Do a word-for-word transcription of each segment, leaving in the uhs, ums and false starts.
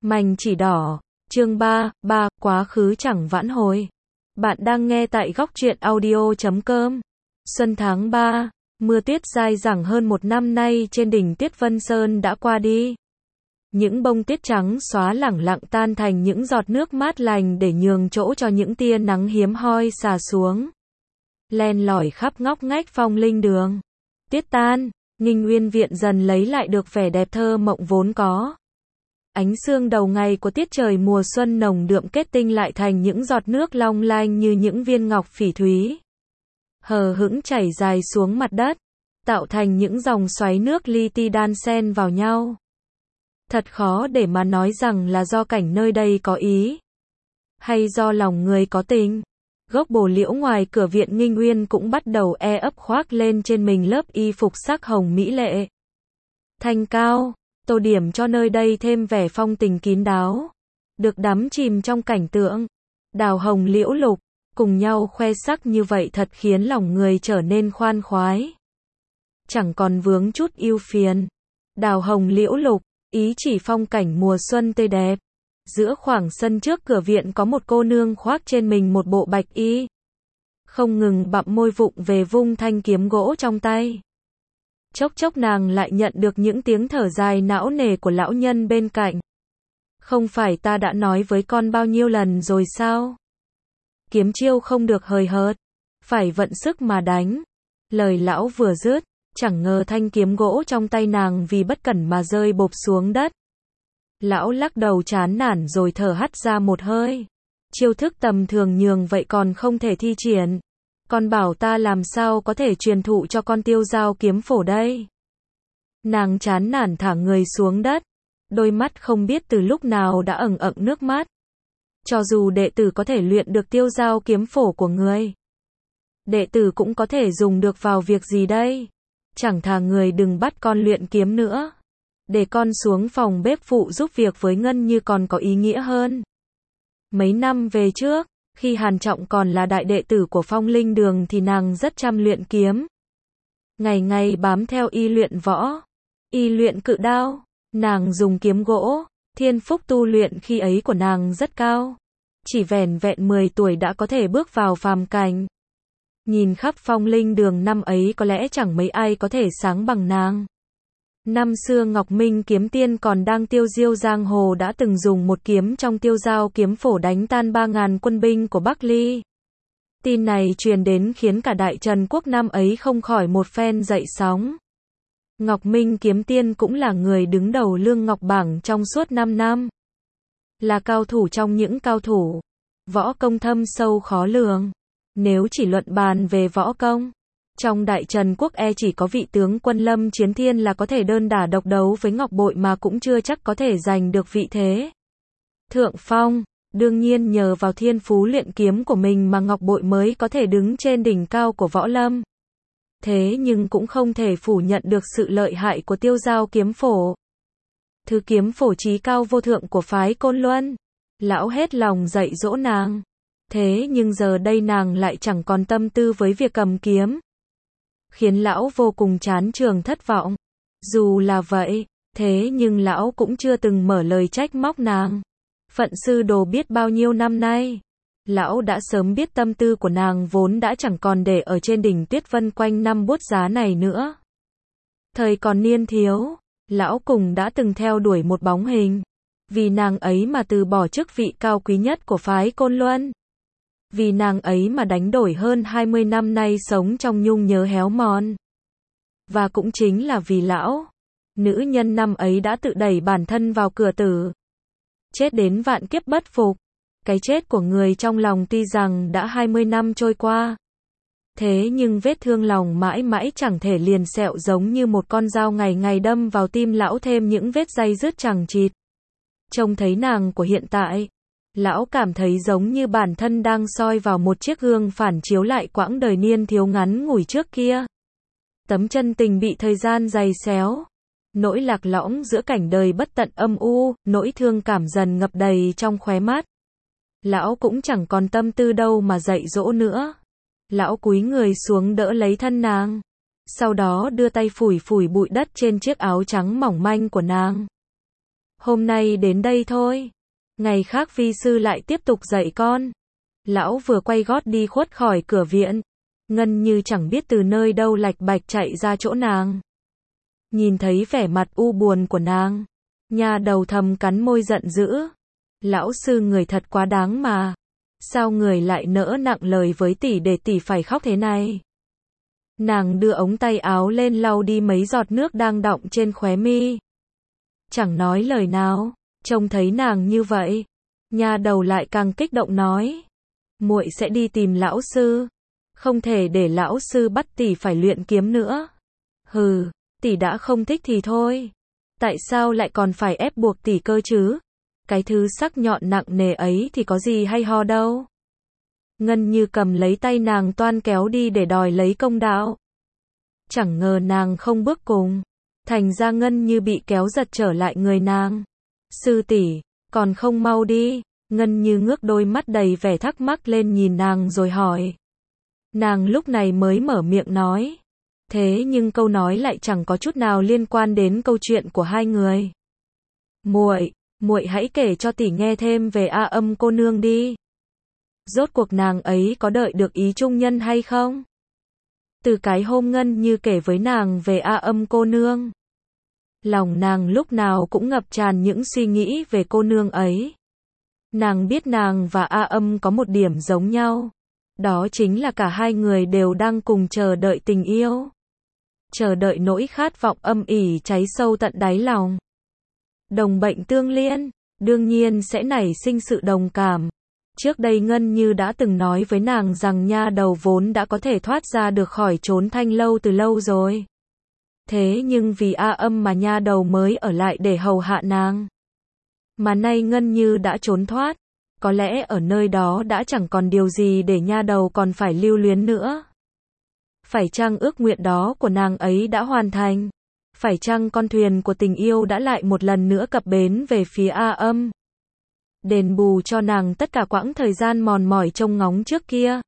Mảnh chỉ đỏ, chương ba, ba, quá khứ chẳng vãn hồi. Bạn đang nghe tại góc truyện audio chấm com. Xuân tháng ba, mưa tuyết dai dẳng hơn một năm nay trên đỉnh Tuyết Vân Sơn đã qua đi. Những bông tuyết trắng xóa lẳng lặng tan thành những giọt nước mát lành để nhường chỗ cho những tia nắng hiếm hoi xà xuống. Len lỏi khắp ngóc ngách Phong Linh Đường. Tuyết tan, Nghinh Uyên Viện dần lấy lại được vẻ đẹp thơ mộng vốn có. Ánh sương đầu ngày của tiết trời mùa xuân nồng đượm kết tinh lại thành những giọt nước long lanh như những viên ngọc phỉ thúy. Hờ hững chảy dài xuống mặt đất, tạo thành những dòng xoáy nước li ti đan xen vào nhau. Thật khó để mà nói rằng là do cảnh nơi đây có ý, hay do lòng người có tình. Gốc bồ liễu ngoài cửa viện Nghinh Uyên cũng bắt đầu e ấp khoác lên trên mình lớp y phục sắc hồng mỹ lệ. Thanh cao, tô điểm cho nơi đây thêm vẻ phong tình kín đáo. Được đắm chìm trong cảnh tượng đào hồng liễu lục, cùng nhau khoe sắc như vậy thật khiến lòng người trở nên khoan khoái. Chẳng còn vướng chút ưu phiền. Đào hồng liễu lục, ý chỉ phong cảnh mùa xuân tươi đẹp. Giữa khoảng sân trước cửa viện có một cô nương khoác trên mình một bộ bạch y. Không ngừng bặm môi vụng về vung thanh kiếm gỗ trong tay. Chốc chốc nàng lại nhận được những tiếng thở dài não nề của lão nhân bên cạnh. Không phải ta đã nói với con bao nhiêu lần rồi sao? Kiếm chiêu không được hời hợt, phải vận sức mà đánh. Lời lão vừa dứt, chẳng ngờ thanh kiếm gỗ trong tay nàng vì bất cẩn mà rơi bộp xuống đất. Lão lắc đầu chán nản rồi thở hắt ra một hơi. Chiêu thức tầm thường nhường vậy còn không thể thi triển. Con bảo ta làm sao có thể truyền thụ cho con tiêu dao kiếm phổ đây? Nàng chán nản thả người xuống đất. Đôi mắt không biết từ lúc nào đã ẩn ẩn nước mắt. Cho dù đệ tử có thể luyện được tiêu dao kiếm phổ của người, đệ tử cũng có thể dùng được vào việc gì đây? Chẳng thà người đừng bắt con luyện kiếm nữa. Để con xuống phòng bếp phụ giúp việc với Ngân Như còn có ý nghĩa hơn. Mấy năm về trước, khi Hàn Trọng còn là đại đệ tử của Phong Linh Đường thì nàng rất chăm luyện kiếm. Ngày ngày bám theo y luyện võ, y luyện cự đao, nàng dùng kiếm gỗ. Thiên phúc tu luyện khi ấy của nàng rất cao. Chỉ vẻn vẹn mười tuổi đã có thể bước vào phàm cảnh. Nhìn khắp Phong Linh Đường năm ấy có lẽ chẳng mấy ai có thể sáng bằng nàng. Năm xưa Ngọc Minh kiếm tiên còn đang tiêu diêu giang hồ đã từng dùng một kiếm trong tiêu dao kiếm phổ đánh tan ba ngàn quân binh của Bắc Ly. Tin này truyền đến khiến cả Đại Trần quốc năm ấy không khỏi một phen dậy sóng. Ngọc Minh kiếm tiên cũng là người đứng đầu Lương Ngọc bảng trong suốt năm năm. Là cao thủ trong những cao thủ. Võ công thâm sâu khó lường. Nếu chỉ luận bàn về võ công, trong Đại Trần quốc e chỉ có vị tướng quân Lâm Chiến Thiên là có thể đơn đả độc đấu với Ngọc Bội mà cũng chưa chắc có thể giành được vị thế thượng phong. Đương nhiên nhờ vào thiên phú luyện kiếm của mình mà Ngọc Bội mới có thể đứng trên đỉnh cao của võ lâm. Thế nhưng cũng không thể phủ nhận được sự lợi hại của tiêu dao kiếm phổ. Thứ kiếm phổ chí cao vô thượng của phái Côn Luân. Lão hết lòng dạy dỗ nàng. Thế nhưng giờ đây nàng lại chẳng còn tâm tư với việc cầm kiếm. Khiến lão vô cùng chán trường thất vọng. Dù là vậy, thế nhưng lão cũng chưa từng mở lời trách móc nàng. Phận sư đồ biết bao nhiêu năm nay. Lão đã sớm biết tâm tư của nàng vốn đã chẳng còn để ở trên đỉnh Tuyết Vân quanh năm bút giá này nữa. Thời còn niên thiếu, lão cùng đã từng theo đuổi một bóng hình. Vì nàng ấy mà từ bỏ chức vị cao quý nhất của phái Côn Luân. Vì nàng ấy mà đánh đổi hơn hai mươi năm nay sống trong nhung nhớ héo mòn. Và cũng chính là vì lão, nữ nhân năm ấy đã tự đẩy bản thân vào cửa tử. Chết đến vạn kiếp bất phục. Cái chết của người trong lòng tuy rằng đã hai mươi năm trôi qua. Thế nhưng vết thương lòng mãi mãi chẳng thể liền sẹo giống như một con dao ngày ngày đâm vào tim lão thêm những vết day dứt chằng chịt. Trông thấy nàng của hiện tại, lão cảm thấy giống như bản thân đang soi vào một chiếc gương phản chiếu lại quãng đời niên thiếu ngắn ngủi trước kia. Tấm chân tình bị thời gian giày xéo. Nỗi lạc lõng giữa cảnh đời bất tận âm u, nỗi thương cảm dần ngập đầy trong khóe mắt. Lão cũng chẳng còn tâm tư đâu mà dạy dỗ nữa. Lão cúi người xuống đỡ lấy thân nàng. Sau đó đưa tay phủi phủi bụi đất trên chiếc áo trắng mỏng manh của nàng. Hôm nay đến đây thôi. Ngày khác vi sư lại tiếp tục dạy con. Lão vừa quay gót đi khuất khỏi cửa viện. Ngân Như chẳng biết từ nơi đâu lạch bạch chạy ra chỗ nàng. Nhìn thấy vẻ mặt u buồn của nàng, nha đầu thầm cắn môi giận dữ. Lão sư người thật quá đáng mà. Sao người lại nỡ nặng lời với tỷ để tỷ phải khóc thế này? Nàng đưa ống tay áo lên lau đi mấy giọt nước đang đọng trên khóe mi. Chẳng nói lời nào, trông thấy nàng như vậy, nha đầu lại càng kích động nói. Muội sẽ đi tìm lão sư. Không thể để lão sư bắt tỷ phải luyện kiếm nữa. Hừ, tỷ đã không thích thì thôi. Tại sao lại còn phải ép buộc tỷ cơ chứ? Cái thứ sắc nhọn nặng nề ấy thì có gì hay ho đâu. Ngân Như cầm lấy tay nàng toan kéo đi để đòi lấy công đạo. Chẳng ngờ nàng không bước cùng. Thành ra Ngân Như bị kéo giật trở lại người nàng. Sư tỷ, còn không mau đi. Ngân Như ngước đôi mắt đầy vẻ thắc mắc lên nhìn nàng rồi hỏi. Nàng lúc này mới mở miệng nói. Thế nhưng câu nói lại chẳng có chút nào liên quan đến câu chuyện của hai người. Muội, muội hãy kể cho tỷ nghe thêm về A Âm cô nương đi. Rốt cuộc nàng ấy có đợi được ý trung nhân hay không? Từ cái hôm Ngân Như kể với nàng về A Âm cô nương, lòng nàng lúc nào cũng ngập tràn những suy nghĩ về cô nương ấy. Nàng biết nàng và A Âm có một điểm giống nhau. Đó chính là cả hai người đều đang cùng chờ đợi tình yêu. Chờ đợi nỗi khát vọng âm ỉ cháy sâu tận đáy lòng. Đồng bệnh tương liên, đương nhiên sẽ nảy sinh sự đồng cảm. Trước đây Ngân Như đã từng nói với nàng rằng nha đầu vốn đã có thể thoát ra được khỏi chốn thanh lâu từ lâu rồi. Thế nhưng vì A Âm mà nha đầu mới ở lại để hầu hạ nàng. Mà nay Ngân Như đã trốn thoát. Có lẽ ở nơi đó đã chẳng còn điều gì để nha đầu còn phải lưu luyến nữa. Phải chăng ước nguyện đó của nàng ấy đã hoàn thành? Phải chăng con thuyền của tình yêu đã lại một lần nữa cập bến về phía A Âm? Đền bù cho nàng tất cả quãng thời gian mòn mỏi trông ngóng trước kia.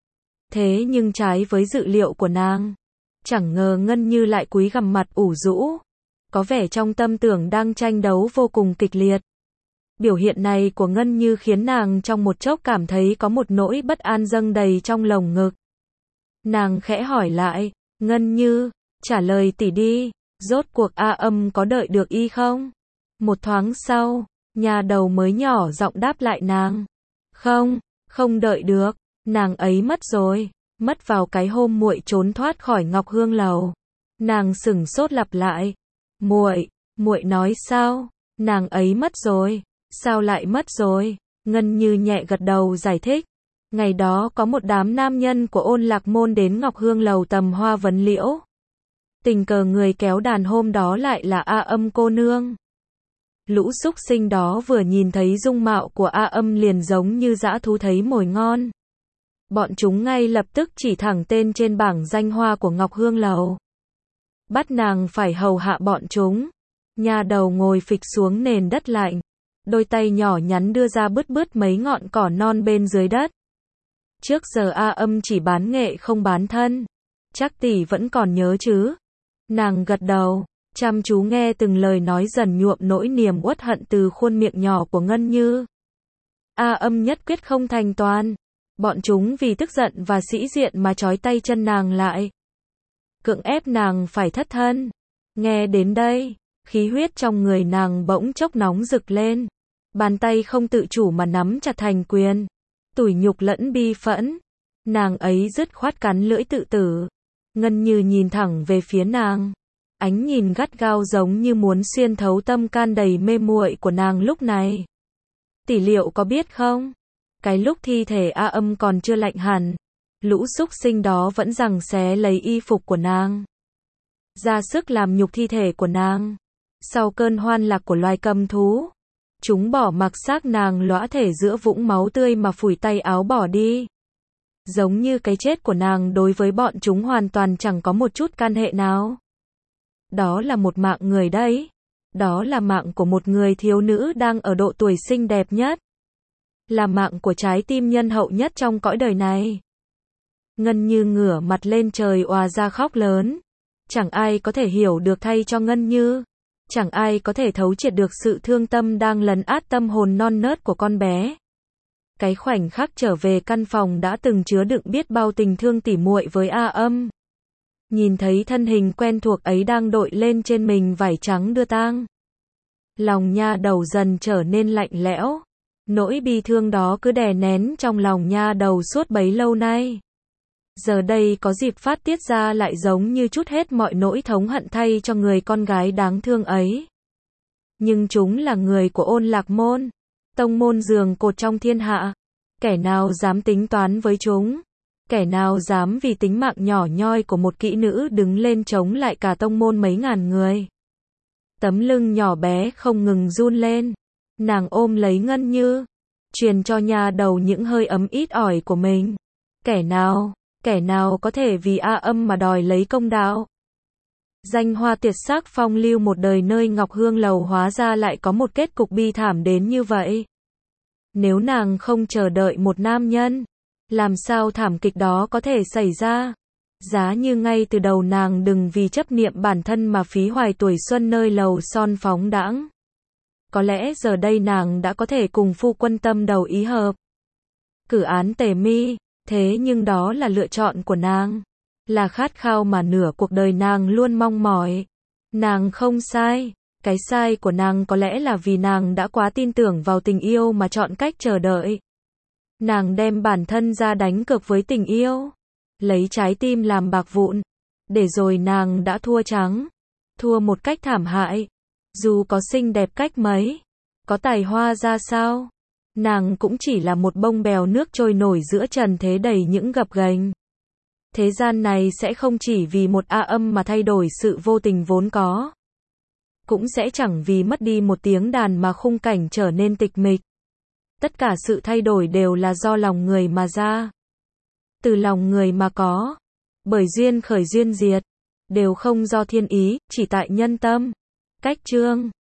Thế nhưng trái với dự liệu của nàng, chẳng ngờ Ngân Như lại cúi gằm mặt ủ rũ. Có vẻ trong tâm tưởng đang tranh đấu vô cùng kịch liệt. Biểu hiện này của Ngân Như khiến nàng trong một chốc cảm thấy có một nỗi bất an dâng đầy trong lồng ngực. Nàng khẽ hỏi lại, Ngân Như, trả lời tỷ đi, rốt cuộc A Âm có đợi được y không? Một thoáng sau, nhà đầu mới nhỏ giọng đáp lại nàng. Không, không đợi được, nàng ấy mất rồi, mất vào cái hôm muội trốn thoát khỏi Ngọc Hương lầu. Nàng sửng sốt lặp lại, muội, muội nói sao? Nàng ấy mất rồi. Sao lại mất rồi? Ngân Như nhẹ gật đầu giải thích. Ngày đó có một đám nam nhân của Ôn Lạc Môn đến Ngọc Hương lầu tầm hoa vấn liễu. Tình cờ người kéo đàn hôm đó lại là A Âm cô nương. Lũ súc sinh đó vừa nhìn thấy dung mạo của A Âm liền giống như dã thú thấy mồi ngon. Bọn chúng ngay lập tức chỉ thẳng tên trên bảng danh hoa của Ngọc Hương lầu. Bắt nàng phải hầu hạ bọn chúng. Nha đầu ngồi phịch xuống nền đất lạnh. Đôi tay nhỏ nhắn đưa ra bứt bứt mấy ngọn cỏ non bên dưới đất. Trước giờ A Âm chỉ bán nghệ không bán thân. Chắc tỷ vẫn còn nhớ chứ? Nàng gật đầu, chăm chú nghe từng lời nói dần nhuộm nỗi niềm uất hận từ khuôn miệng nhỏ của Ngân Như. A Âm nhất quyết không thành toàn. Bọn chúng vì tức giận và sĩ diện mà trói tay chân nàng lại. Cưỡng ép nàng phải thất thân. Nghe đến đây, khí huyết trong người nàng bỗng chốc nóng rực lên. Bàn tay không tự chủ mà nắm chặt thành quyền. Tủi nhục lẫn bi phẫn. Nàng ấy dứt khoát cắn lưỡi tự tử. Ngân Như nhìn thẳng về phía nàng. Ánh nhìn gắt gao giống như muốn xuyên thấu tâm can đầy mê muội của nàng lúc này. Tỷ liệu có biết không? Cái lúc thi thể A Âm còn chưa lạnh hẳn, lũ súc sinh đó vẫn giằng xé lấy y phục của nàng. Ra sức làm nhục thi thể của nàng. Sau cơn hoan lạc của loài cầm thú, chúng bỏ mặc xác nàng lõa thể giữa vũng máu tươi mà phủi tay áo bỏ đi. Giống như cái chết của nàng đối với bọn chúng hoàn toàn chẳng có một chút can hệ nào. Đó là một mạng người đấy. Đó là mạng của một người thiếu nữ đang ở độ tuổi xinh đẹp nhất. Là mạng của trái tim nhân hậu nhất trong cõi đời này. Ngân Như ngửa mặt lên trời òa ra khóc lớn. Chẳng ai có thể hiểu được thay cho Ngân Như. Chẳng ai có thể thấu triệt được sự thương tâm đang lấn át tâm hồn non nớt của con bé. Cái khoảnh khắc trở về căn phòng đã từng chứa đựng biết bao tình thương tỉ muội với A Âm. Nhìn thấy thân hình quen thuộc ấy đang đội lên trên mình vải trắng đưa tang. Lòng nha đầu dần trở nên lạnh lẽo. Nỗi bi thương đó cứ đè nén trong lòng nha đầu suốt bấy lâu nay. Giờ đây có dịp phát tiết ra lại giống như trút hết mọi nỗi thống hận thay cho người con gái đáng thương ấy. Nhưng chúng là người của Ôn Lạc Môn, tông môn giường cột trong thiên hạ. Kẻ nào dám tính toán với chúng? Kẻ nào dám vì tính mạng nhỏ nhoi của một kỹ nữ đứng lên chống lại cả tông môn mấy ngàn người? Tấm lưng nhỏ bé không ngừng run lên. Nàng ôm lấy Ngân Như, truyền cho nha đầu những hơi ấm ít ỏi của mình. Kẻ nào, kẻ nào có thể vì A Âm mà đòi lấy công đạo? Danh hoa tuyệt sắc phong lưu một đời nơi Ngọc Hương Lầu hóa ra lại có một kết cục bi thảm đến như vậy. Nếu nàng không chờ đợi một nam nhân, làm sao thảm kịch đó có thể xảy ra? Giá như ngay từ đầu nàng đừng vì chấp niệm bản thân mà phí hoài tuổi xuân nơi lầu son phóng đãng. Có lẽ giờ đây nàng đã có thể cùng phu quân tâm đầu ý hợp. Cử án Tề Mi, thế nhưng đó là lựa chọn của nàng. Là khát khao mà nửa cuộc đời nàng luôn mong mỏi. Nàng không sai. Cái sai của nàng có lẽ là vì nàng đã quá tin tưởng vào tình yêu mà chọn cách chờ đợi. Nàng đem bản thân ra đánh cược với tình yêu. Lấy trái tim làm bạc vụn. Để rồi nàng đã thua trắng. Thua một cách thảm hại. Dù có xinh đẹp cách mấy, có tài hoa ra sao, nàng cũng chỉ là một bông bèo nước trôi nổi giữa trần thế đầy những gập ghềnh. Thế gian này sẽ không chỉ vì một A Âm mà thay đổi sự vô tình vốn có. Cũng sẽ chẳng vì mất đi một tiếng đàn mà khung cảnh trở nên tịch mịch. Tất cả sự thay đổi đều là do lòng người mà ra. Từ lòng người mà có. Bởi duyên khởi duyên diệt. Đều không do thiên ý, chỉ tại nhân tâm. Cách chương